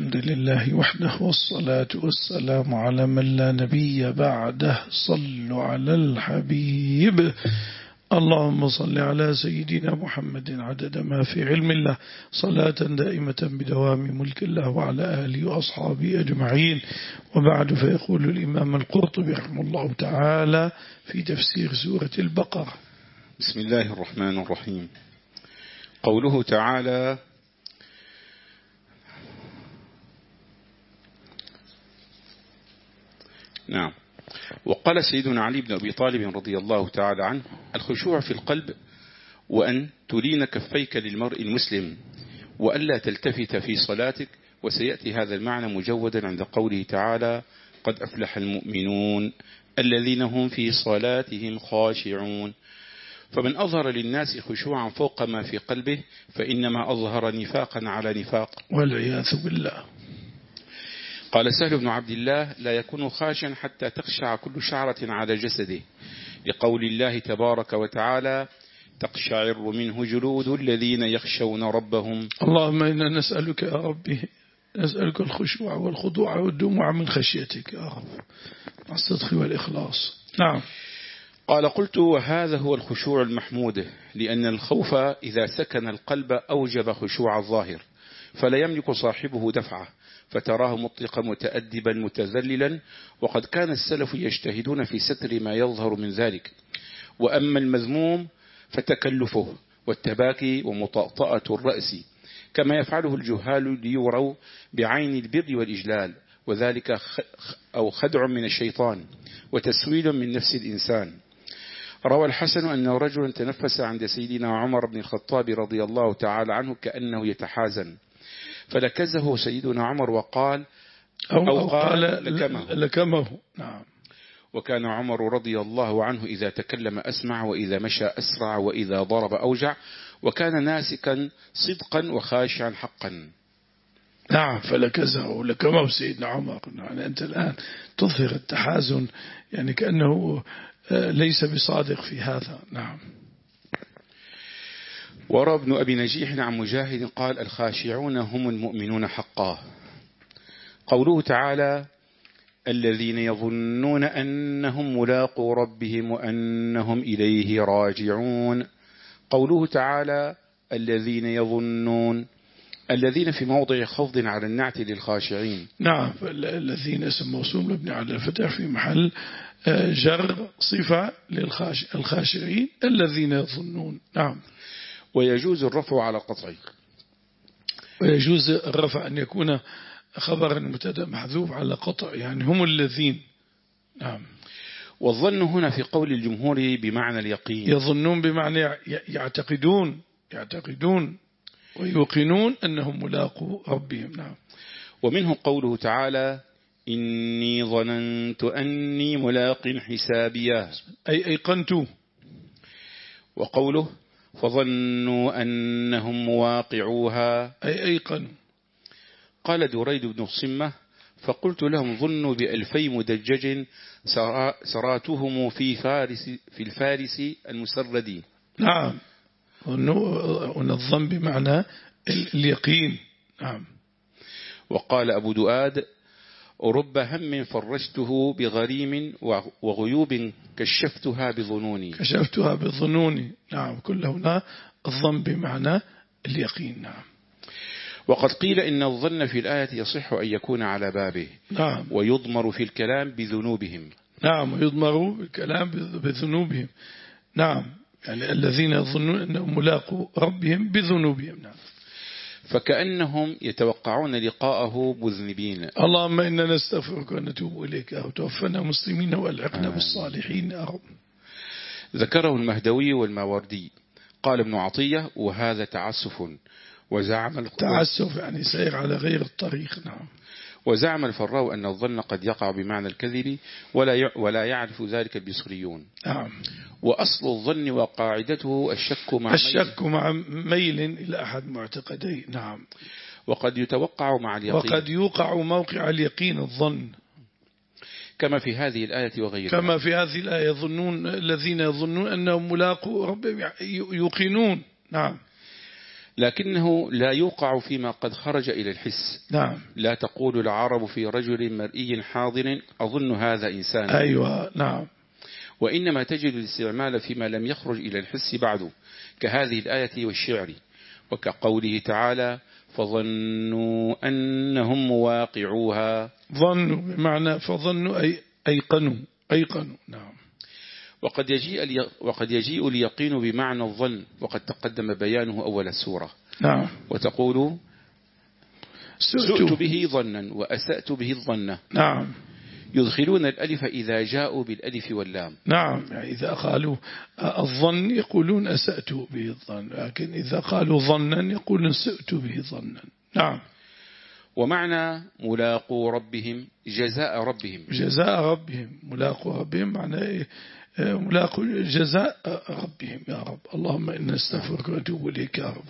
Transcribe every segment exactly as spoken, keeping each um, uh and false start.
الحمد لله وحده والصلاة والسلام على من لا نبي بعده. صلوا على الحبيب. اللهم صل على سيدنا محمد عدد ما في علم الله صلاة دائمة بدوام ملك الله وعلى آله وأصحابه أجمعين. وبعد، فيقول الإمام القرطبي رحمه الله تعالى في تفسير سورة البقرة: بسم الله الرحمن الرحيم. قوله تعالى: نعم. وقال سيدنا علي بن أبي طالب رضي الله تعالى عنه: الخشوع في القلب، وأن تلين كفيك للمرء المسلم، وألا تلتفت في صلاتك. وسيأتي هذا المعنى مجودا عند قوله تعالى: قد أفلح المؤمنون الذين هم في صلاتهم خاشعون. فمن أظهر للناس خشوعا فوق ما في قلبه فإنما أظهر نفاقا على نفاق، والعياذ بالله. قال سهل بن عبد الله: لا يكون خاشعا حتى تخشع كل شعرة على جسده، لقول الله تبارك وتعالى: تقشعر منه جلود الذين يخشون ربهم. اللهم إنا نسألك يا ربي، نسألك الخشوع والخضوع والدموع من خشيتك يا رب، الصدق والإخلاص. نعم. قال: قلت: وهذا هو الخشوع المحمود، لأن الخوف إذا سكن القلب أوجب خشوع الظاهر، فلا يملك صاحبه دفعه، فتراه مطلقا متأدبا متذللا. وقد كان السلف يجتهدون في ستر ما يظهر من ذلك. وأما المذموم فتكلفه والتباكي ومطأطأة الرأس، كما يفعله الجهال ليروا بعين البر والإجلال، وذلك أو خدع من الشيطان وتسويل من نفس الإنسان. روى الحسن أن رجلا تنفس عند سيدنا عمر بن الخطاب رضي الله تعالى عنه كأنه يتحازن، فلكزه سيدنا عمر وقال أو, أو أو قال لكمه, لكمه. نعم. وكان عمر رضي الله عنه إذا تكلم أسمع، وإذا مشى أسرع، وإذا ضرب أوجع، وكان ناسكا صدقا وخاشعا حقا. نعم. فلكزه لكمه سيدنا عمر. يعني أنت الآن تظهر التحازن، يعني كأنه ليس بصادق في هذا. نعم. وروى ابن أبي نجيح عن مجاهد قال: الخاشعون هم المؤمنون حقا. قوله تعالى: الذين يظنون أنهم ملاقو ربهم وأنهم إليه راجعون. قوله تعالى: الذين يظنون، الذين في موضع خفض على النعت للخاشعين. نعم. الذين اسم موصول مبني على الفتح في محل جر صفة للخاشعين الذين يظنون. نعم. ويجوز الرفع على القطع، ويجوز الرفع أن يكون خبرا مبتدا محذوف على قطع، يعني هم الذين. نعم. والظن هنا في قول الجمهور بمعنى اليقين. يظنون بمعنى يعتقدون يعتقدون ويوقنون أنهم ملاقو ربهم. نعم. ومنه قوله تعالى: إني ظننت أني ملاق حسابيا، أي أيقنت. وقوله: فظنوا أنهم مواقعوها، أي أيقنوا. قال دريد بن الصمة: فقلت لهم: ظنوا بألفي مدجج سراتهم في فارس في الفارس المسرد. نعم. ونظم بمعنى اليقين. نعم. وقال أبو دؤاد: رب هم فرجته بغريم وغيوب كشفتها بظنوني. كشفتها بظنوني. نعم. كل هنا الظن بمعنى اليقين. نعم. وقد قيل إن الظن في الآية يصح أن يكون على بابه. نعم. ويضمر في الكلام بذنوبهم. نعم. ويضمر بالكلام بذنوبهم. نعم. يعني الذين يظنون أنهم ملاقوا ربهم بذنوبهم. نعم. فكأنهم يتوقعون لقاءه مذنبين. اللهم إنا نستغفرك ونتوب إليك، وتوفنا مسلمين والحقنا بالصالحين يا رب. ذكره المهدوي والماوردي. قال ابن عطية: وهذا تعسف. وزعم تعسف يعني سير على غير الطريق. نعم. وزعم الفراء أن الظن قد يقع بمعنى الكذب ولا ولا يعرف ذلك البصريون. نعم. وأصل الظن وقاعدته الشك مع الشك ميل. مع ميل إلى أحد معتقدين. نعم. وقد يتوقع مع اليقين، وقد يوقع موقع اليقين الظن، كما في هذه الآية وغيرها. كما في هذه الآية: يظنون الذين يظنون أنهم ملاقوا ربهم، يوقنون. نعم. لكنه لا يوقع فيما قد خرج إلى الحس. نعم. لا تقول العرب في رجل مرئي حاضر أظن هذا إنسان. أيوة نعم. وإنما تجد الاستعمال فيما لم يخرج إلى الحس بعد، كهذه الآية والشعر، وكقوله تعالى فظنوا أنهم مواقعوها. ظنوا بمعنى فظنوا أي أيقنوا أيقنوا. نعم. وقد يجيء وقد يجيء اليقين بمعنى الظن، وقد تقدم بيانه أول السورة. نعم. وتقول سئت به ظنا وأسأت به الظن. نعم. يدخلون الألف إذا جاءوا بالألف واللام. نعم، يعني إذا قالوا الظن يقولون أسأت به الظن، لكن إذا قالوا ظنا يقولون سئت به ظنا. نعم. ومعنى ملاقو ربهم جزاء ربهم. جزاء ربهم، ملاقو ربهم معنى إيه؟ ملاقو جزاء ربهم. يا رب اللهم إنا نستغفرك ونتوب إليك يا رب.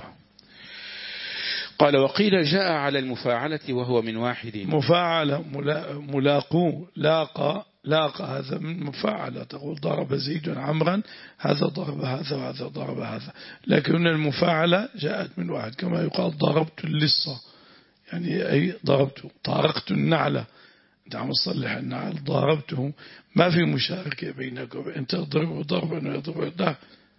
قال وقيل جاء على المفاعلة وهو من واحد. مفاعلة ملاقو لاقى لاقى هذا من مفاعلة، تقول ضرب زيد عمرا، هذا ضرب هذا وهذا ضرب هذا، لكن المفاعلة جاءت من واحد، كما يقال ضربت اللصة يعني أي ضربته. طارقت النعلة، أنت عم تصلح النعل ضربته، ما في مشاركة بينك وبين أنت تضربه ضربا ويضربه ده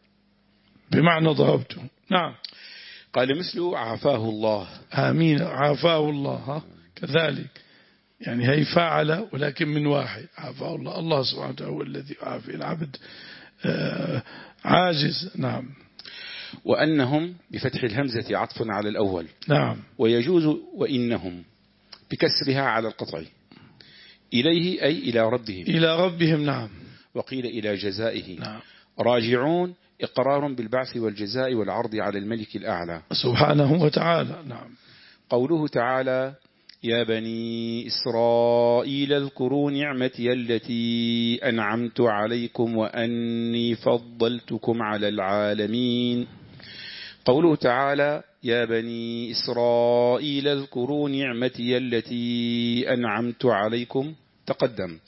بمعنى ضربته. نعم. قال مثل عافاه الله. آمين. عافاه الله. ها كذلك يعني هي فاعل ولكن من واحد. عافاه الله، الله سبحانه وتعالى هو الذي يعافي العبد آه عاجز. نعم. وأنهم بفتح الهمزة عطف على الأول. نعم. ويجوز وإنهم بكسرها على القطع. إليه أي إلى ربهم. إلى ربهم. نعم. وقيل إلى جزائه. نعم. راجعون إقرار بالبعث والجزاء والعرض على الملك الأعلى سبحانه وتعالى. نعم. قوله تعالى يا بني إسرائيل اذكروا نعمتي التي أنعمت عليكم وأني فضلتكم على العالمين. قوله تعالى يا بني إسرائيل اذكروا نعمتي التي أنعمت عليكم تقدم.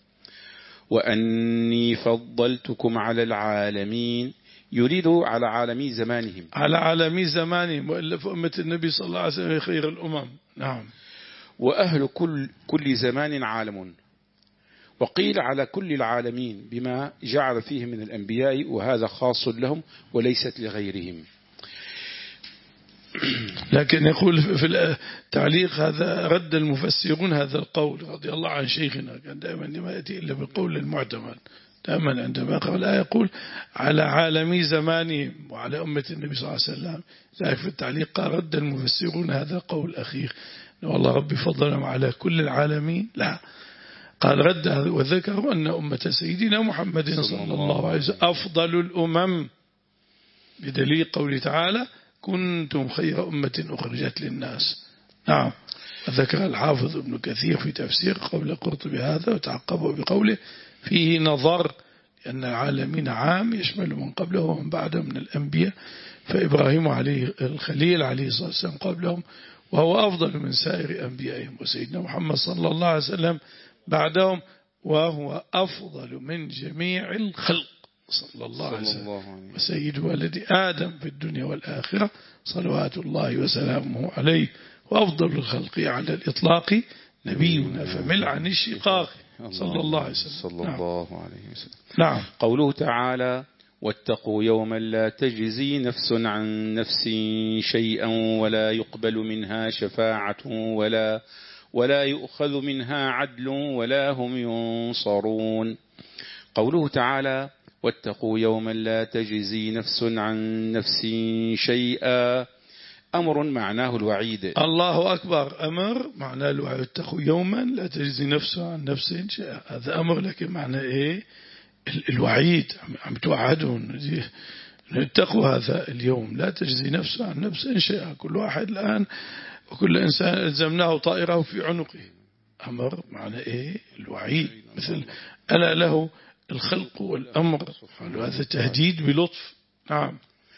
وأني فضلتكم على العالمين يريد على عالمي زمانهم. على عالمي زمانهم، وإلا فأمة النبي صلى الله عليه وسلم خير الأمم. نعم. وأهل كل, كل زمان عالم. وقيل على كل العالمين بما جعل فيه من الأنبياء، وهذا خاص لهم وليست لغيرهم. لكن يقول في التعليق هذا رد المفسرون هذا القول رضي الله عن شيخنا، كان دائما ما يأتي إلا بالقول المعتمد. دائما عندما قال لا يقول على عالمي زمانهم وعلى أمة النبي صلى الله عليه وسلم. ذلك في التعليق قال رد المفسرون هذا القول الأخير، والله ربي فضلهم على كل العالمين. لا، قال رد وذكروا أن أمة سيدنا محمد صلى الله عليه وسلم أفضل الأمم، بدليل قوله تعالى كنتم خير أمة أخرجت للناس. نعم. ذكر الحافظ ابن كثير في تفسير قول قرطبي هذا وتعقبه بقوله فيه نظر، لأن العالمين عام يشمل من قبله ومن بعده من الأنبياء، فإبراهيم عليه الخليل عليه الصلاة والسلام قبلهم وهو أفضل من سائر أنبيائهم، وسيدنا محمد صلى الله عليه وسلم بعدهم وهو أفضل من جميع الخلق صلى الله عليه وسلم، وسيد ولد آدم في الدنيا والآخرة صلوات الله وسلامه عليه، وأفضل الخلق على الإطلاق نبينا فمل عن الشقاق صلى الله عليه وسلم. صلى الله عليه وسلم. نعم. قوله تعالى واتقوا يوما لا تجزي نفس عن نفس شيئا ولا يقبل منها شفاعة ولا ولا يؤخذ منها عدل ولا هم ينصرون. قوله تعالى واتقوا يوما لا تجزي نفس عن نفس شيئا أمر معناه الوعيد. الله أكبر. أمر معناه الوعيد. اتقوا يوما لا تجزي نفس عن نفس شيئا، هذا أمر، لكن معناه إيه؟ الوعيد، عم توعدون اتقوا هذا اليوم لا تجزي نفس عن نفس شيئا. كل واحد الآن وكل إنسان ألزمناه طائره في عنقه. أمر معناه إيه؟ الوعيد، مثل ألا له الخلق والأمر، هذا تهديد بلطف. نعم.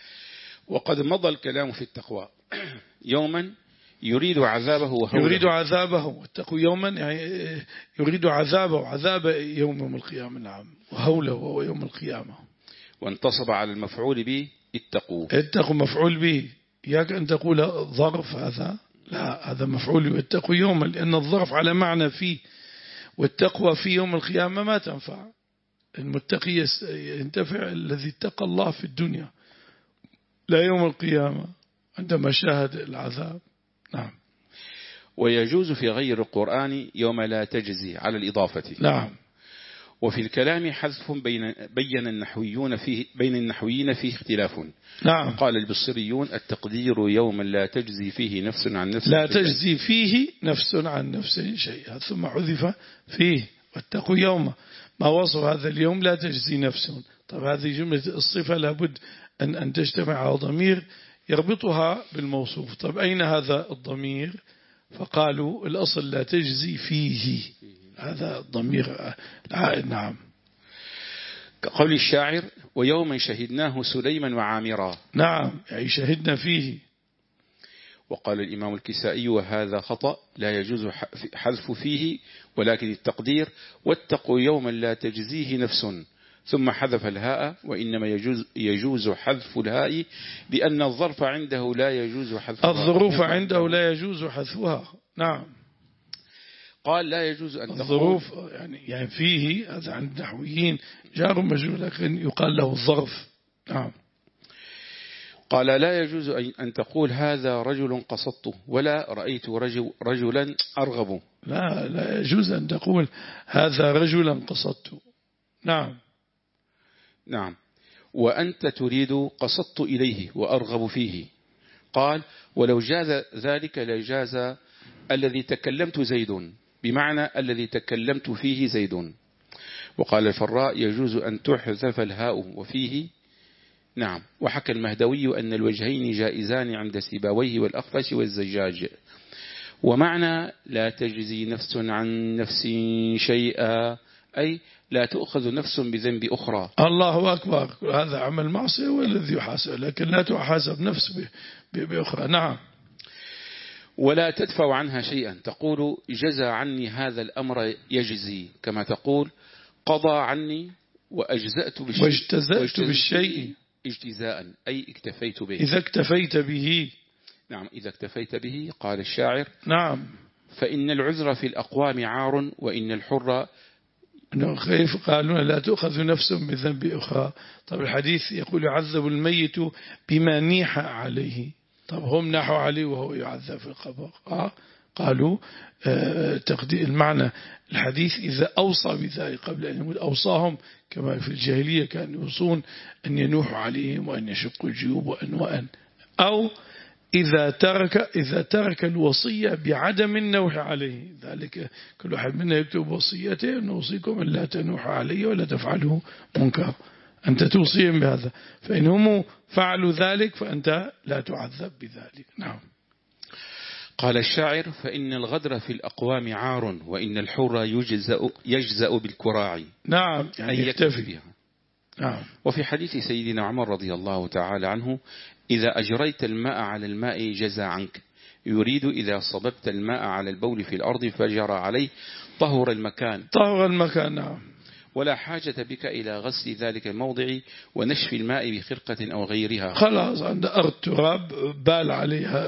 وقد مضى الكلام في التقوى. يوما يريد عذابه وهوله. يريد عذابه، واتقوا يوما يعني يريد عذابه، عذاب يوم القيامة. نعم. وهوله وهو يوم القيامة. وانتصب على المفعول به اتقوا. اتقوا مفعول به إياك أن تقول ظرف هذا، لا، هذا مفعول واتقوا يوما، لأن الظرف على معنى فيه، والتقوى في يوم القيامة ما تنفع. المتقي ينتفع الذي اتقى الله في الدنيا، لا يوم القيامة عندما شاهد العذاب. نعم. ويجوز في غير القرآن يوم لا تجزي على الإضافة. نعم. وفي الكلام حذف بين بين النحويون فيه بين النحويين فيه اختلاف. نعم. قال البصريون التقدير يوم لا تجزي فيه نفس عن نفس لا تجزي فيه نفس عن نفس شيئا، ثم حذف فيه واتقوا يوم، ما وصف هذا اليوم لا تجزي نفس. طب هذه جملة الصفة لابد أن أن تجتمع على ضمير يربطها بالموصوف. طب أين هذا الضمير؟ فقالوا الأصل لا تجزي فيه، هذا الضمير العائد. نعم. كقول الشاعر ويوما شهدناه سليما وعامرا. نعم، يعني شهدنا فيه. وقال الإمام الكسائي وهذا خطأ، لا يجوز حذف فيه ولكن التقدير واتقوا يوما لا تجزيه نفس، ثم حذف الهاء، وإنما يجوز, يجوز حذف الهاء لأن الظرف عنده لا يجوز حذفها. الظروف عنده لا يجوز حذفها. نعم. قال لا يجوز أن الظروف يعني, يعني فيه هذا عند النحويين جار مجرور، لكن يقال له الظرف. نعم. قال لا يجوز أن تقول هذا رجل قصدته ولا رأيت رجل رجلا أرغب. لا لا يجوز أن تقول هذا رجلا قصدته. نعم. نعم. وأنت تريد قصدت إليه وأرغب فيه. قال ولو جاز ذلك لجاز الذي تكلمت زيد، بمعنى الذي تكلمت فيه زيد. وقال الفراء يجوز أن تحذف الهاء وفيه. نعم. وحكى المهدوي أن الوجهين جائزان عند سيبويه والأخفش والزجاج. ومعنى لا تجزي نفس عن نفس شيئا أي لا تؤخذ نفس بذنب أخرى. الله أكبر، هذا عمل معصية والذي يحاسب، لكن لا تحاسب نفس بأخرى. نعم. ولا تدفع عنها شيئا، تقول جزى عني هذا الأمر يجزي، كما تقول قضى عني وأجزأت بالشيء واجتزأت بالشيء اجتزاء أي اكتفيت به. إذا اكتفيت به. نعم. إذا اكتفيت به. قال الشاعر نعم فإن العذر في الأقوام عار وإن الحر كيف قالون لا تؤخذ نفس بذنب أخرى. طب الحديث يقول يعذب الميت بما نيح عليه. طب هم ناحوا عليه وهو يعذب في القبر. آه قالوا آه تقدير المعنى الحديث إذا أوصى بذلك قبل أن يموت، أوصاهم كما في الجاهلية كانوا يوصون أن ينوحوا عليهم وأن يشقوا الجيوب وأن وأن أو إذا ترك إذا ترك الوصية بعدم النوح عليه. ذلك كل واحد منا يكتب وصيته نوصيكم أن لا تنوحوا عليه ولا تفعلوا منكر، أنت توصيهم بهذا، فإن هم فعلوا ذلك فأنت لا تعذب بذلك. نعم. قال الشاعر فإن الغدر في الأقوام عار وإن الحر يجزأ, يجزأ بالكراع. نعم يعني يكتفي بها. نعم. وفي حديث سيدنا عمر رضي الله تعالى عنه إذا أجريت الماء على الماء جزى عنك، يريد إذا صببت الماء على البول في الأرض فجرى عليه طهر المكان. طهر المكان. نعم. ولا حاجة بك إلى غسل ذلك الموضع ونشف الماء بخرقة أو غيرها. خلاص عند أرض تراب بال عليها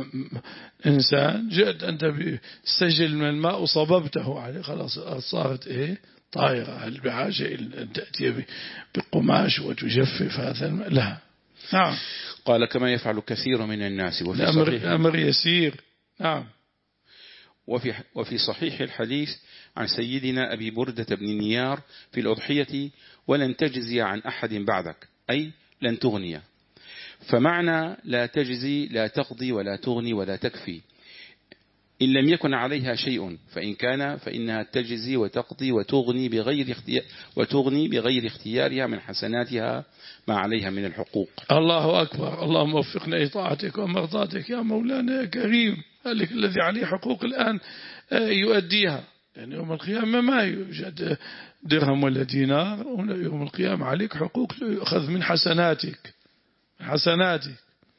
إنسان، جئت أنت بسجل من الماء وصببته عليه، خلاص صارت إيه طائرة. هل بحاجة أن تأتي بقماش وتجفف هذا الماء؟ لا. نعم. قال كما يفعل كثير من الناس. وفي الأمر, صحيح الأمر يسير. نعم. وفي, وفي صحيح الحديث عن سيدنا أبي بردة بن نيار في الأضحية ولن تجزي عن أحد بعدك أي لن تغني. فمعنى لا تجزي لا تقضي ولا تغني ولا تكفي إن لم يكن عليها شيء، فإن كان فإنها تجزي وتقضي وتغني بغير اختيار وتغني بغير اختيارها من حسناتها ما عليها من الحقوق. الله أكبر. اللهم وفقنا إطاعتك ومرضاتك يا مولانا يا كريم. ذلك الذي عليه حقوق الآن يؤديها، يعني يوم القيامة ما يوجد درهم ولا دينار، يوم القيامة عليك حقوق يؤخذ من حسناتك حسناتك.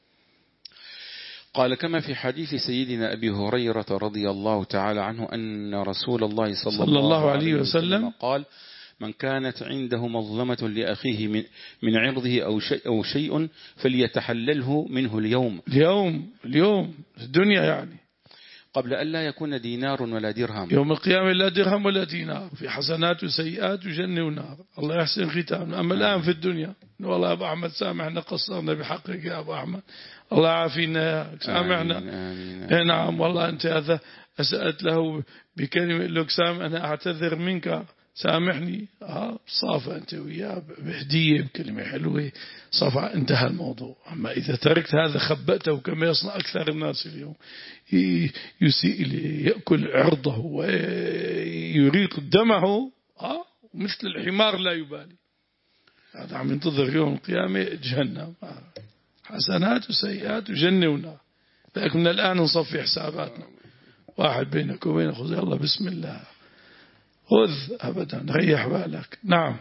قال كما في حديث سيدنا أبي هريرة رضي الله تعالى عنه أن رسول الله صلى, صلى الله عليه وسلم قال من كانت عنده مظلمة لأخيه من, من عرضه أو شيء, أو شيء فليتحلله منه اليوم اليوم اليوم الدنيا يعني قبل أن لا يكون دينار ولا درهم. يوم القيامة لا درهم ولا دينار، في حسنات وسيئات وجنة ونار. الله يحسن ختامنا. أما الآن في الدنيا والله أبو أحمد سامحنا قصرنا بحقك يا أبو أحمد، الله عافينا سامحنا. آمين. نعم والله أنت هذا أسأت له بكلمة لك سام أنا أعتذر منك سامحني، آه صافى أنت وياه بهدية بكلمة حلوة صافى انتهى الموضوع. أما إذا تركت هذا خبأته كما يصنع أكثر الناس اليوم، يسيء إليه يأكل عرضه ويريق دمه، آه مثل الحمار لا يبالي. هذا عم ينتظر يوم القيامة جهنم، آه حسنات وسيئات وجنة ونار. لكن من الآن نصفي حساباتنا، واحد بينك وبين خذ يلا بسم الله خذ أبدا ريح بالك. نعم.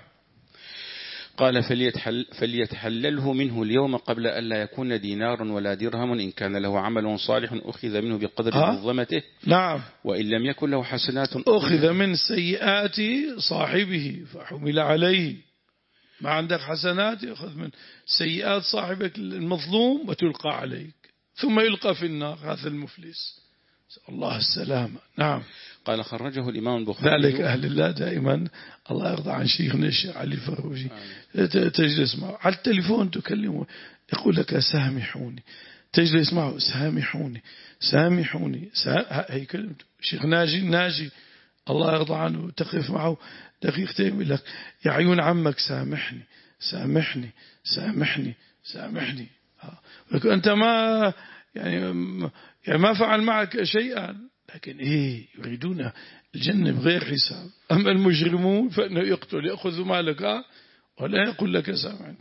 قال فليتحل فليتحلله منه اليوم قبل أن لا يكون دينار ولا درهم إن كان له عمل صالح أخذ منه بقدر مظلمته. نعم. وإن لم يكن له حسنات أخذ من سيئات صاحبه فحمل عليه. ما عندك حسنات يأخذ من سيئات صاحبك المظلوم وتلقى عليك ثم يلقى في النار. هذا المفلس، الله السلامة. نعم. قال خرجه الإمام البخاري. ذلك أهل الله دائما الله يرضى عن شيخنا الشيخ علي الفروجي، تجلس معه على التليفون تكلمه يقول لك سامحوني، تجلس معه سامحوني سامحوني سا... هي كلمته. شيخ ناجي ناجي الله يرضى عنه تقف معه دقيقتين يقول لك يا عيون عمك سامحني سامحني سامحني سامحني. أنت ما يعني يعني ما فعل معك شيئا، لكن إيه يريدون الجنة بغير حساب. أما المجرمون فإنه يقتل يأخذ مالك ولا يقول لك سامعني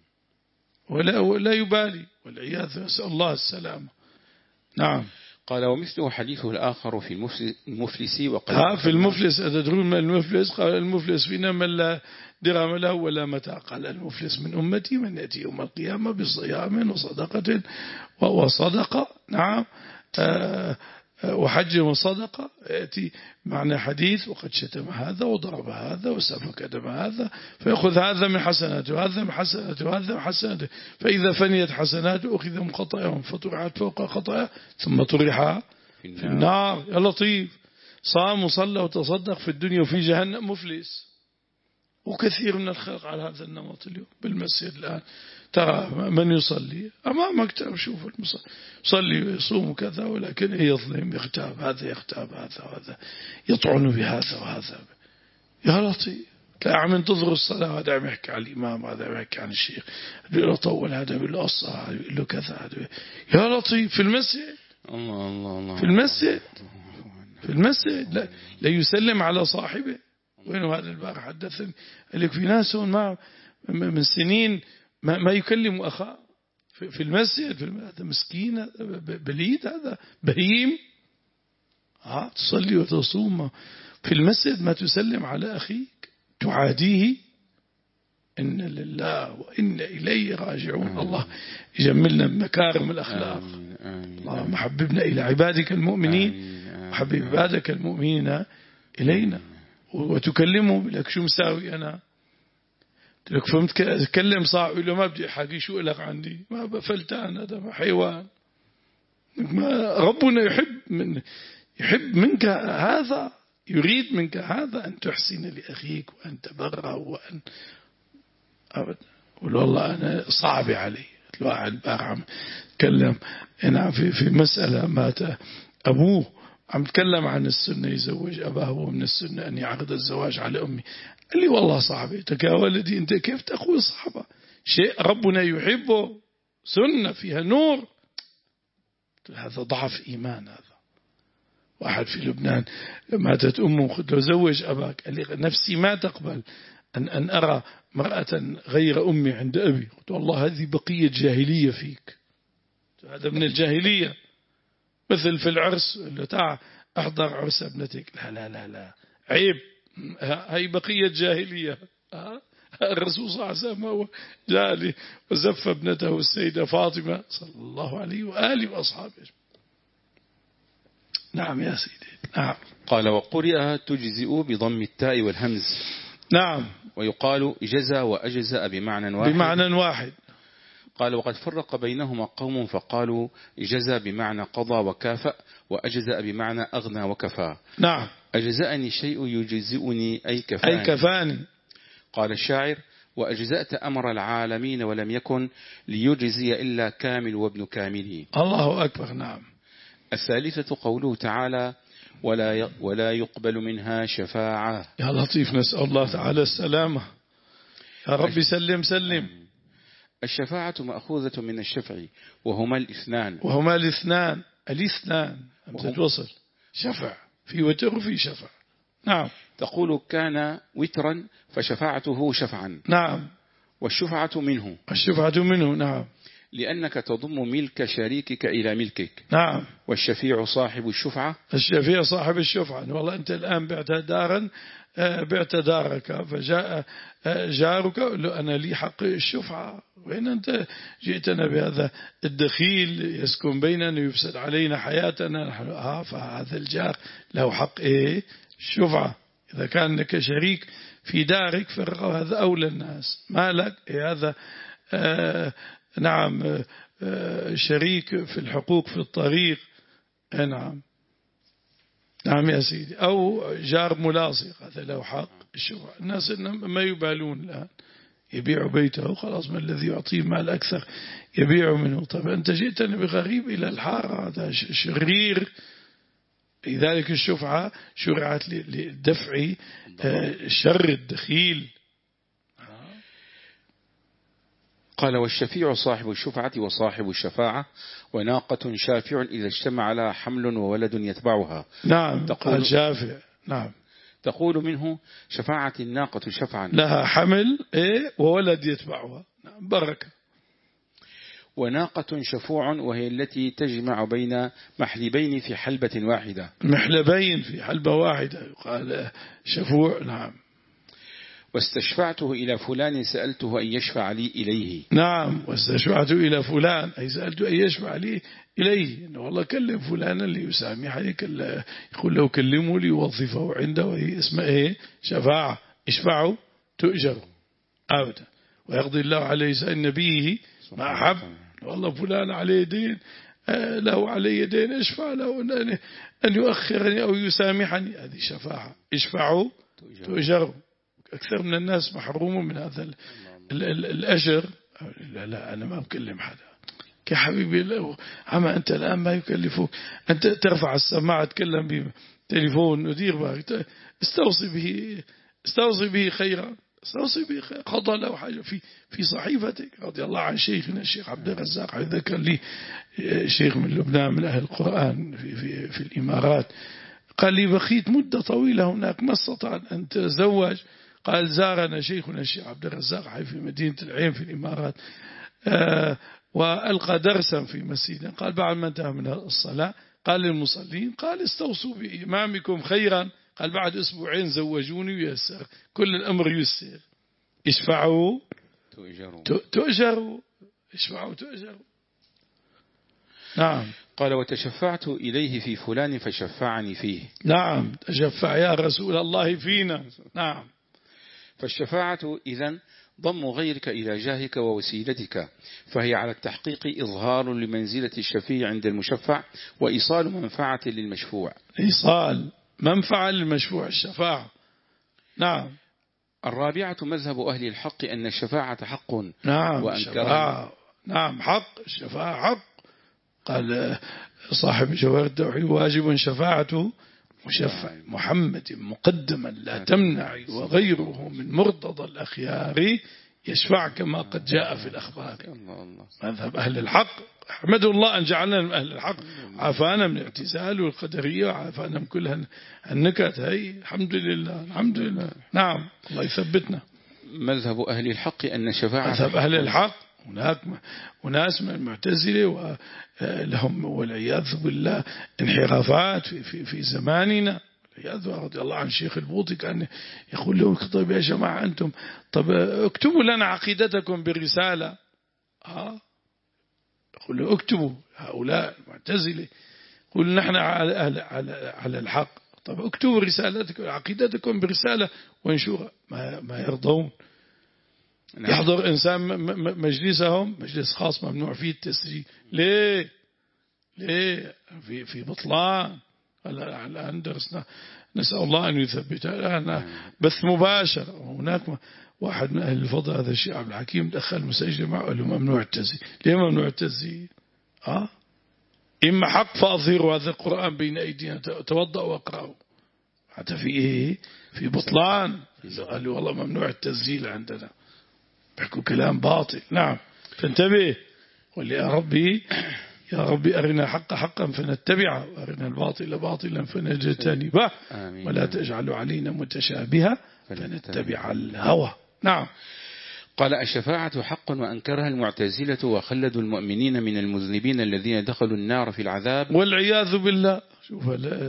ولا ولا يبالي والعياذ، نسأل الله السلامة. نعم. قال ومثله حديثه الآخر في المفلس وقد ها في المفلس أتدرون من المفلس؟ قال المفلس فينا من لا درهم له ولا متاع. قال المفلس من أمتي من يأتي يوم القيامة بصيام وصدقة وصدقة. نعم. آه وحج وصدقة. يأتي معنى حديث وقد شتم هذا وضرب هذا وسفك دم هذا فيأخذ هذا من حسناته وهذا من حسناته وهذا من حسناته، فإذا فنيت حسناته أخذ من خطاياهم فطرحت فوق خطايا ثم طرح في النار. يا لطيف، صام وصلى وتصدق في الدنيا وفي جهنم مفلس. وكثير من الخلق على هذا النمط اليوم بالمسجد الآن. ترى من يصلي أمامك ترى شوف المصلي يصلي ويصوم وكذا، ولكن يظلم يغتاب هذا يغتاب هذا وهذا يطعن بهذا وهذا. يا لطيف، لا عم ينتظر الصلاة، هذا عم يحكي على الإمام، هذا عم يحكي عن الشيخ، يقول له طول، هذا يقول له قصة، يقول له كذا، هذا يا لطيف في المسجد. الله الله الله في المسجد في المسجد لا, لا يسلم على صاحبه. وينه هذا البارح حدثني قال لك في ناس ما من سنين ما, ما يكلم أخاه في, في المسجد. في هذا مسكين، هذا بليد، هذا بهيم. ها تصلي وتصوم في المسجد ما تسلم على أخيك تعاديه. إن لله وإن إليه راجعون. آمين. الله يجملنا بمكارم الأخلاق. آمين. آمين. اللهم حببنا إلى عبادك المؤمنين وحبب عبادك المؤمنين إلينا. وتكلمه لك شو مساوي أنا لك فهمت أتكلم صاحب يقول له ما بدي حاجي شو لك عندي ما بفلتان هذا حيوان. ما ربنا يحب من يحب منك هذا، يريد منك هذا أن تحسن لأخيك وأن تبره وأن أبدا. والله أنا صعب علي الواحد بقى عم تكلم أنا في في مسألة مات أبوه عم تكلم عن السنة يزوج أباه ومن السنة أن يعقد الزواج على أمي. قال لي والله صعبتك يا ولدي أنت كيف تقول صعبة شيء ربنا يحبه سنة فيها نور. هذا ضعف إيمان. هذا واحد في لبنان ماتت أمه قلت له زوج أباك قال لي نفسي ما تقبل أن أن أرى مرأة غير أمي عند أبي. قلت والله هذه بقية جاهلية فيك، هذا من الجاهلية. مثل في العرس اللي تعال أحضر عرس ابنتك، لا لا لا لا عيب، هاي بقية جاهلية. الرسول صلى الله عليه وسلم جاء وزف ابنته السيدة فاطمة صلى الله عليه وآله وأصحابه. نعم يا سيدي. نعم. قال وقرئ تجزئ بضم التاء والهمز. نعم. ويقال جزى وأجزأ بمعنى واحد بمعنى واحد. قال وقد فرق بينهما قوم فقالوا جزى بمعنى قضى وكافأ، وأجزأ بمعنى أغنى وكفى. نعم. أجزأني الشيء يجزئني أي كفاني. أي كفاني. قال الشاعر وأجزأت أمر العالمين ولم يكن ليجزي إلا كامل وابن كامله. الله أكبر. نعم. الثالثة قوله تعالى ولا ولا يقبل منها شفاعة. يا لطيف، نسأل الله تعالى السلامة. يا رب سلم سلم. الشفاعة مأخوذة من الشفع وهما الاثنان. وهما الاثنان الاثنان همزة وصل. شفع في وتر وفي شفع. نعم. تقول كان وترا فشفاعته شفعا. نعم. والشفعة منه. الشفعة منه. نعم. لأنك تضم ملك شريكك إلى ملكك. نعم. والشفيع صاحب الشفعة. الشفيع صاحب الشفعة. والله أنت الآن بعت دارا، بعت دارك، فجاء جارك له أنا لي حق الشفعة، وين أنت جئتنا بهذا الدخيل يسكن بيننا يفسد علينا حياتنا نحن. آه فهذا الجار له حق إيه؟ الشفعة. إذا كان لك شريك في دارك فهذا أولى الناس. ما لك إيه هذا؟ آه نعم. آه شريك في الحقوق في الطريق. نعم. نعم يا سيدي. أو جار ملاصق هذا له حق الشفعة. الناس ما يبالون الآن، يبيع بيته خلاص، ما الذي يعطيه مال أكثر يبيع منه. طب أنت جئتني بغريب إلى الحارة، هذا شرير. لذلك الشفعة شرعت لدفع شر الدخيل. قال والشفيع صاحب الشفعة وصاحب الشفاعة وناقة شافع إذا اجتمع لها حمل وولد يتبعها. نعم. تقول شافع. نعم. تقول منه شفاعة الناقة شفعا لها حمل إيه وولد يتبعها. نعم. بركة. وناقة شفوع وهي التي تجمع بين محلبين في حلبة واحدة. محلبين في حلبة واحدة يقال شفوع. نعم. واستشفعته إلى فلان سألته أن يشفع لي إليه. نعم. واستشفعته إلى فلان أي سألته أن يشفع لي إليه. إنه والله كلم فلانا ليسامح عليك، يقول له كلمه ليوظفه عنده، وهي اسمها إيه؟ شفاعة. اشفعوا تؤجر أبدا. ويقضي الله عليه سأل نبيه ما أحب. والله فلان عليه دين، له علي دين، اشفع له أن يؤخرني أو يسامحني. هذه شفاعة. اشفعوا تؤجروا. أكثر من الناس محروم من هذا الأجر. لا لا أنا ما بكلم حدا. كحبيبي لو عما أنت الآن ما يكلفوك، أنت ترفع السماعة تكلم بتليفون ودير بالك، استوصي به استوصي به خيرا، استوصي به خيرا. قضى له حاجة في في صحيفتك. رضي الله عن شيخنا الشيخ عبد الرزاق، ذكر لي شيخ من لبنان من أهل القرآن في في في الإمارات، قال لي بقيت مدة طويلة هناك ما استطعت أن تزوج. قال زارنا شيخنا الشيخ عبد الرزاق في مدينة العين في الإمارات، آه وألقى درسا في مسجد. قال بعد ما انتهى من الصلاة قال للمصلين، قال استوصوا بإمامكم خيرا. قال بعد أسبوعين زوجوني ويسر، كل الأمر يسر. اشفعوا تؤجروا. اشفعوا تؤجروا. نعم. قال وتشفعت إليه في فلان فشفعني فيه. نعم. تشفع يا رسول الله فينا. نعم. فالشفاعة إذن ضم غيرك إلى جاهك ووسيلتك، فهي على التحقيق إظهار لمنزلة الشفيع عند المشفع، وإيصال منفعة للمشفوع. إيصال منفعة للمشفوع الشفاعة. نعم. الرابعة مذهب أهل الحق أن الشفاعة حق. نعم. الشفاعة نعم حق. الشفاعة حق. قال صاحب جوهر التوحيد واجب شفاعته مشفع محمد مقدما لا تمنعي، وغيره من مرتضى الأخيار يشفع كما قد جاء في الأخبار. مذهب أهل الحق. أحمد الله أن جعلنا من أهل الحق، عافانا من الاعتزال والقدرية، وعافانا من كل النكت هاي. الحمد لله الحمد لله. نعم. الله يثبتنا. مذهب أهل الحق أن شفاعة مذهب أهل الحق. هناك وناس من المعتزلة ولهم والعياذ بالله انحرافات في في في زماننا. رضي الله عن الشيخ البوطي كان يقول له طيب يا جماعة أنتم طب اكتبوا لنا عقيدتكم بالرسالة. ها يقول له اكتبوا. هؤلاء المعتزلة يقول نحن على على على الحق. طب اكتبوا رسالتكم عقيدتكم برسالة وانشرها، ما, ما يرضون. نعم. يحضر إنسان مجلسهم مجلس خاص ممنوع فيه التسجيل، ليه ليه في في بطلان. الآن درسنا، نسأل الله أن يثبتها. الآن بث مباشر، هناك واحد من أهل الفضل هذا الشيخ عبد الحكيم دخل مسجل معه قال له ممنوع التسجيل. ليه ممنوع التسجيل؟ أه؟ إما حق فأظهروا هذا القرآن بين أيدينا، توضأ وأقرأوا. حتى في إيه؟ في بطلان. قال له والله ممنوع التسجيل عندنا، بيحكوا كلام باطل. نعم، فانتبه. قل يا ربي يا ربي أرنا حق حقا فنتبعه، وأرنا الباطل باطلا فنجتنبه، ولا تجعل علينا متشابها فنتبع الهوى. نعم. قال الشفاعة حق وأنكرها المعتزلة وخلدوا المؤمنين من المذنبين الذين دخلوا النار في العذاب والعياذ بالله. شوف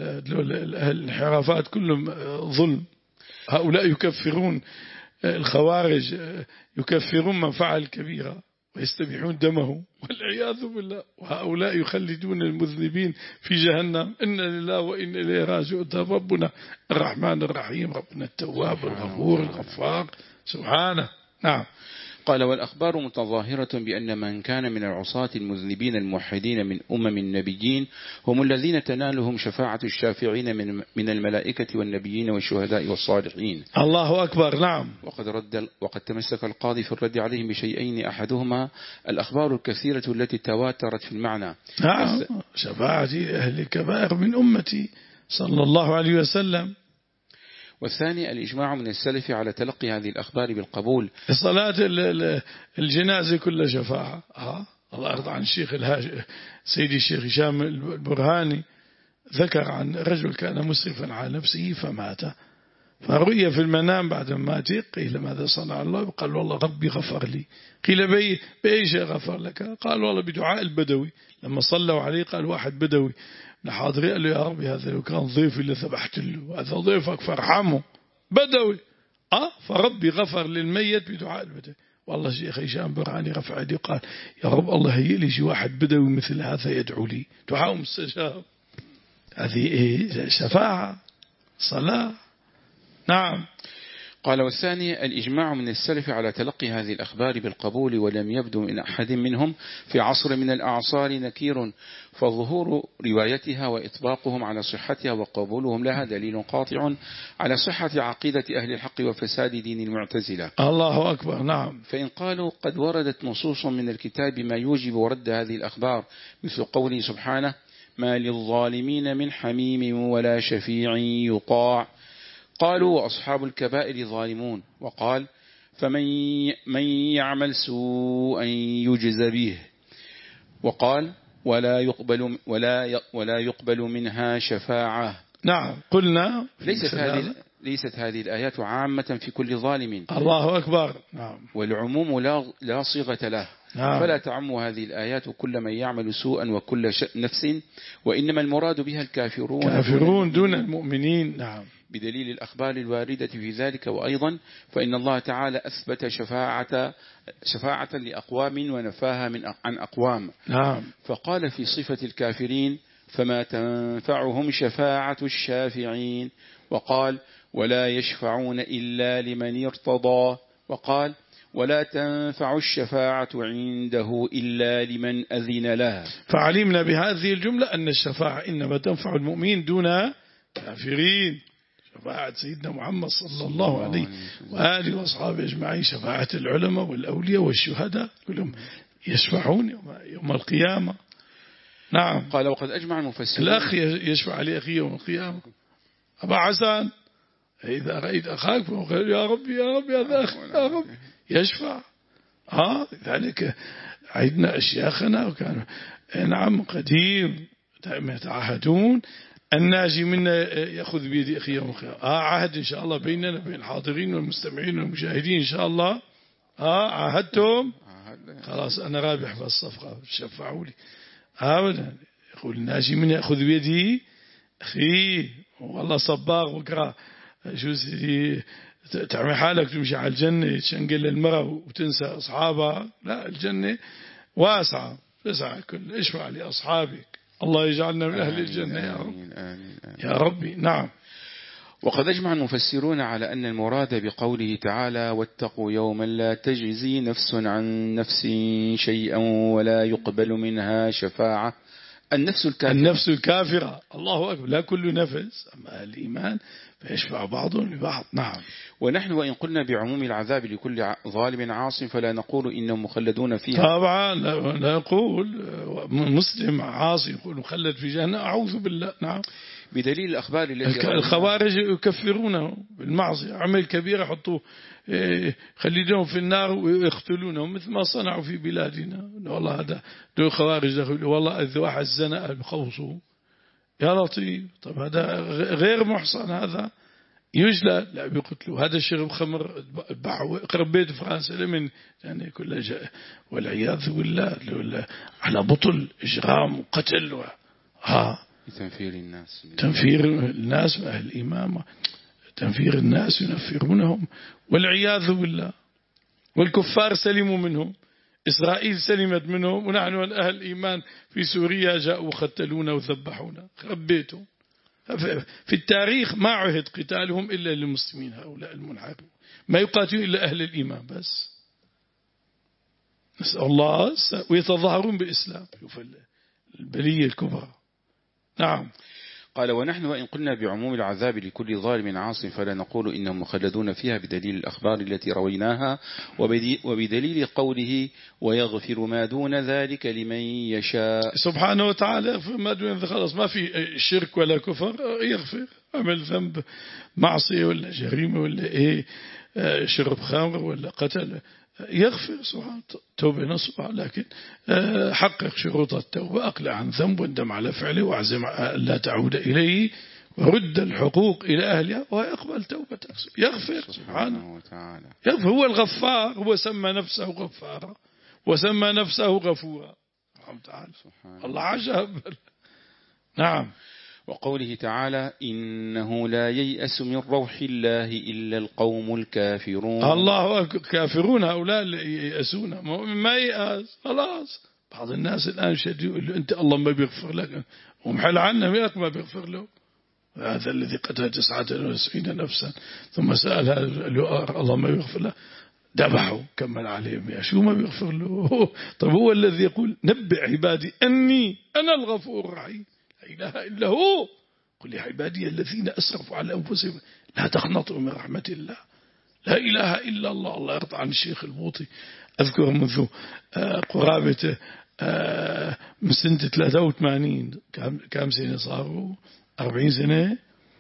الانحرافات كلهم ظلم. هؤلاء يكفرون الخوارج، يكفرون من فعل كبيرة ويستبيحون دمه والعياذ بالله، وهؤلاء يخلدون المذنبين في جهنم. إن لله وإن إليه راجعون. ربنا الرحمن الرحيم، ربنا التواب الغفور الغفار سبحانه. نعم. قال والأخبار متظاهرة بأن من كان من العصاة المذنبين الموحدين من أمم النبيين هم الذين تنالهم شفاعة الشافعين من من الملائكة والنبيين والشهداء والصالحين. الله أكبر. نعم. وقد رد وقد تمسك القاضي في الرد عليهم بشيئين، أحدهما الأخبار الكثيرة التي تواترت في المعنى. نعم. شفاعة أهل الكبائر من أمتي صلى الله عليه وسلم. والثاني الإجماع من السلف على تلقي هذه الأخبار بالقبول. صلاة الجنازة كل شفاعة. آه. الله يرضى عن الشيخ الهاج سيدي الشيخ هشام البرهاني، ذكر عن رجل كان مسرفا على نفسه فمات، فرؤي في المنام بعد ما مات، قيل ماذا صنع الله؟ قال والله ربي غفر لي. قيل بأي بأي شيء غفر لك؟ قال والله بدعاء البدوي، لما صلوا عليه قال واحد بدوي الحاضرين قال له يا ربي هذا لو كان ضيفي اللي ذبحت له، هذا ضيفك فارحمه، بدوي. أه فربي غفر للميت بدعاء البدوي. والله شيخ هشام برهاني رفع يده وقال يا رب الله هيئ لي شي واحد بدوي مثل هذا يدعو لي، دعاء مستجاب. هذه إيه؟ شفاعة، صلاة. نعم. قال والثاني الإجماع من السلف على تلقي هذه الأخبار بالقبول، ولم يبدو من أحد منهم في عصر من الأعصار نكير، فظهور روايتها وإطباقهم على صحتها وقبولهم لها دليل قاطع على صحة عقيدة أهل الحق وفساد دين المعتزلة. الله أكبر. نعم. فإن قالوا قد وردت نصوص من الكتاب ما يوجب رد هذه الأخبار، مثل قوله سبحانه ما للظالمين من حميم ولا شفيع يطاع، قالوا وأصحاب الكبائر ظالمون، وقال فمن من يعمل سوءا يجز به، وقال ولا يقبل ولا ولا يقبل منها شفاعة. نعم. قلنا ليست هذه ليست هذه الآيات عامة في كل ظالم. الله أكبر. نعم. والعموم لا لا صيغة له. نعم. فلا تعم هذه الآيات كل من يعمل سوءا وكل نفس، وإنما المراد بها الكافرون كافرون دون المؤمنين. نعم. بدليل الأخبار الواردة في ذلك. وأيضا فإن الله تعالى أثبت شفاعة شفاعة لأقوام ونفاها من عن أقوام. نعم. فقال في صفة الكافرين فما تنفعهم شفاعة الشافعين، وقال ولا يشفعون إلا لمن ارتضى، وقال ولا تنفع الشفاعة عنده إلا لمن أذن لها. فعلمنا بهذه الجملة أن الشفاعة إنما تنفع المؤمنين دون كافرين. شفاعة سيدنا محمد صلى الله عليه وآله وأصحابه أجمعين، شفاعة العلماء والأولياء والشهداء كلهم يشفعون يوم, يوم القيامة. نعم. قال وقد أجمع المفسرون. الأخ يشفع لأخيه يوم القيامة. أبا حسن إذا رأيت أخاك فقال يا ربي يا ربي هذا أخي يا ربي يشفع. ها ذلك عيدنا أشياخنا وكانوا نعم قديم دائما يتعهدون الناجي منا يأخذ بيد أخيه يوم القيامة. آه عهد إن شاء الله بيننا بين الحاضرين والمستمعين والمشاهدين إن شاء الله. آه عهدتم خلاص أنا رابح بالصفقة شفعوا لي أبدا. يقول الناجي منا يأخذ بيدي أخي والله صباغ وقرأ شو سيدي تعمل حالك تمشي على الجنة تشنقل المرأة وتنسى أصحابها. لا الجنة واسعة تسعى كل اشفع لأصحابك. الله يجعلنا من أهل الجنة يا رب يا ربي. نعم. وقد أجمع المفسرون على أن المراد بقوله تعالى واتقوا يوما لا تجزي نفس عن نفس شيئا ولا يقبل منها شفاعة النفس الكافرة. النفس الكافرة، الله أكبر، لا كل نفس، أما الإيمان فيشفع بعضهم لبعض. نعم. ونحن وإن قلنا بعموم العذاب لكل ظالم عاص فلا نقول إنهم مخلدون فيها. طبعا لا نقول مسلم عاصي يقول مخلد في جهنم، أعوذ بالله. نعم. بدليل الأخبار التي الخوارج يكفرونه بالمعصية، عمل كبير يحطوه خليدهم في النار ويقتلونهم مثل ما صنعوا في بلادنا. والله هذا دول خوارج دخلوا، والله إذا واحد زنا بخوصه يا لطيف. طب هذا غير محصن، هذا يجلى، لا بيقتلوا. هذا شرب خمر باعوا قرب بيت فرنسا لمن يعني كل جاء والعياذ بالله على بطل إجرام وقتل. ها تنفير الناس تنفير الناس أهل الإمامة، تنفير الناس ينفرونهم والعياذ بالله. والكفار سلموا منهم، إسرائيل سلمت منهم، ونحن الأهل الإيمان في سوريا جاءوا قتلونا وذبحونا خربيتهم. في التاريخ ما عهد قتالهم إلا للمسلمين، هؤلاء المنحرفون ما يقاتلون إلا أهل الإيمان بس. نسأل الله، ويتظاهرون بالإسلام، شوف البلية الكبرى. نعم. قال ونحن وإن قلنا بعموم العذاب لكل ظالم عاص فلا نقول إنهم مخلدون فيها بدليل الأخبار التي رويناها وبدليل قوله ويغفر ما دون ذلك لمن يشاء. سبحانه وتعالى يغفر ما دون ذلك، خلاص ما في شرك ولا كفر، يغفر عمل ذنب معصية ولا جريمة ولا إيه شرب خمر ولا قتل يغفر سبحانه توبة نصوح، لكن حقق شروط التوبة، أقلع عن ذنب واندم على فعله وعزم لا تعود إليه ورد الحقوق إلى أهلها ويقبل توبته، يغفر سبحانه وتعالى. يغفر، هو الغفار، هو سمى نفسه غفارا وسمى نفسه غفورا. الله عجب. نعم. وقوله تعالى إنه لا ييأس من روح الله إلا القوم الكافرون. الله كافرون هؤلاء اللي ييأسون، ما ييأس خلاص. بعض الناس الآن شديد يقول له أنت الله ما بيغفر لك، ومحل عنه وياك ما بيغفر له. هذا الذي قتل تسعة وتسعين نفسا ثم سأل الله ما بيغفر له، ذبحوا كمل عليهم يا شو ما بيغفر له. طب هو الذي يقول نبئ عبادي أني أنا الغفور الرحيم لا إله إلا هو، قل يا عبادي الذين أسرفوا على أنفسهم لا تقنطوا من رحمة الله، لا إله إلا الله. الله يرضى عن الشيخ البوطي، أذكر منذ قرابة من سنة ثلاثة وثمانين، كم سنة صاروا؟ أربعين سنة،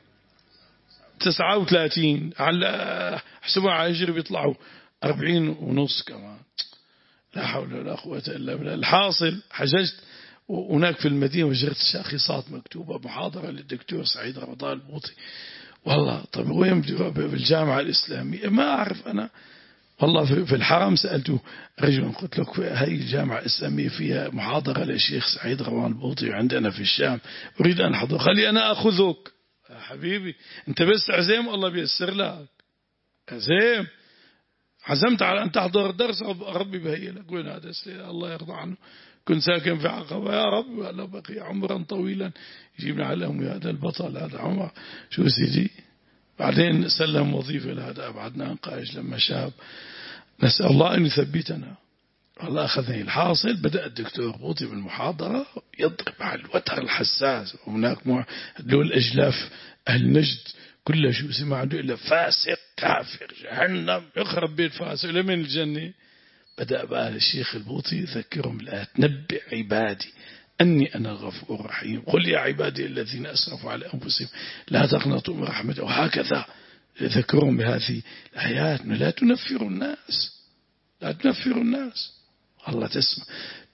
تسعة وثلاثين على حسبوا على هجري بيطلعوا أربعين ونص كمان. لا حول ولا قوة إلا بالله. الحاصل حججت هناك في المدينة وجدت شاخصات مكتوبة محاضرة للدكتور سعيد رمضان البوطي. والله طيب وين بالجامعة الإسلامية؟ ما أعرف أنا والله. في الحرم سألته رجل قلت لك هاي الجامعة الإسلامية فيها محاضرة للشيخ سعيد رمضان البوطي عندنا في الشام، أريد أن أحضر. خلي أنا أخذك يا حبيبي، أنت بس عزيم الله بيسر لك، عزيم عزمت على أن تحضر درس ربي بهي لك. وين هذا الله يرضى عنه، كنت ساكن في عقبة يا رب ولا بقي عمرا طويلا يجيبنا على أمي هذا البطل هذا عمر شو سيدي. بعدين سلم وظيفة لهذا بعدنا نقاش لما شاب، نسأل الله أن يثبتنا. الله أخذني. الحاصل بدأ الدكتور بوطي بالمحاضرة يضرب على الوتر الحساس. هناك دول أجلاف أهل نجد كله شو سمع عنده إلا فاسق كافر جهنم يخرب بيت فاسق لمن الجنة. بدأ بقى الشيخ البوطي يذكرهم الآيات نبئ عبادي أني أنا الغفور الرحيم، قل يا عبادي الذين أسرفوا على أنفسهم لا تقنطوا من رحمة. وهكذا يذكرهم بهذه الآيات لا تنفروا الناس، لا تنفروا الناس. الله تسمع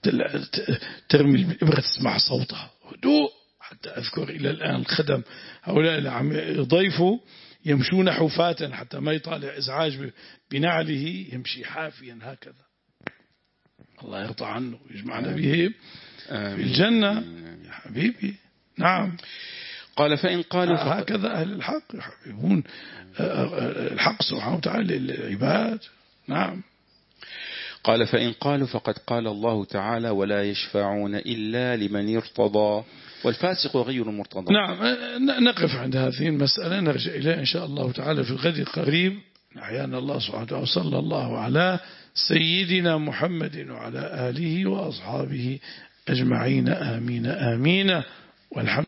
ترمي الإبرة تسمع صوتها هدوء. حتى أذكر إلى الآن الخدم هؤلاء اللي عم يضيفوا يمشون حفاة حتى ما يطالع إزعاج بنعله، يمشي حافيا هكذا. الله يرضى عنه ويجمعنا به في الجنة يا حبيبي. نعم. قال فإن قالوا هكذا أهل الحق يحبون الحق سبحانه وتعالى للعباد. نعم. قال فإن قالوا فقد قال الله تعالى ولا يشفعون إلا لمن ارتضى والفاسق غير مرتضى. نعم، نقف عند هذه المسألة، نرجع إليها إن شاء الله تعالى في الغد القريب. أحيانا الله سبحانه وتعالى. صلى الله على سيدنا محمد وعلى آله وأصحابه أجمعين. آمين آمين والحمد